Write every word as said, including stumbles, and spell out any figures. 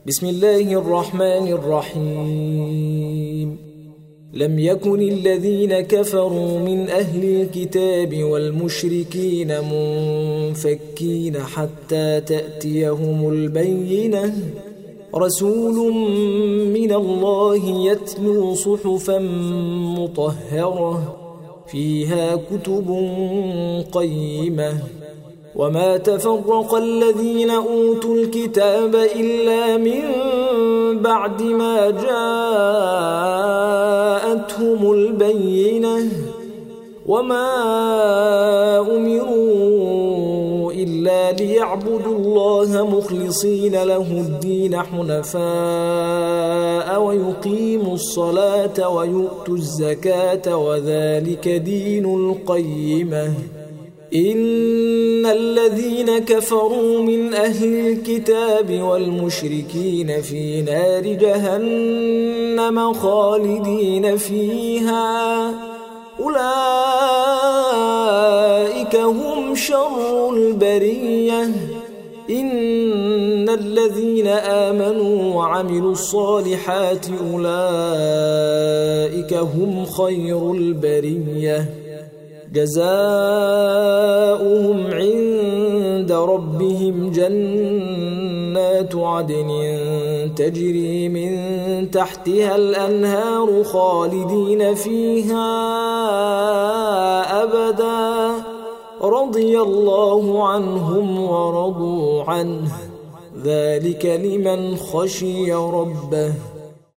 بسم الله الرحمن الرحيم. لم يكن الذين كفروا من أهل الكتاب والمشركين منفكين حتى تأتيهم البينة، رسول من الله يتلو صحفا مطهرة فيها كتب قيمة. وما تفرق الذين أوتوا الكتاب إلا من بعد ما جاءتهم البينة، وما أمروا إلا ليعبدوا الله مخلصين له الدين حنفاء ويقيموا الصلاة ويؤتوا الزكاة وذلك دين القيمة. إن الذين كفروا من أهل الكتاب والمشركين في نار جهنم خالدين فيها، أولئك هم شر البرية. إن الذين آمنوا وعملوا الصالحات أولئك هم خير البرية، جزاؤهم عند ربهم جنات عدن تجري من تحتها الأنهار خالدين فيها أبدا، رضي الله عنهم ورضوا عنه، ذلك لمن خشي ربه.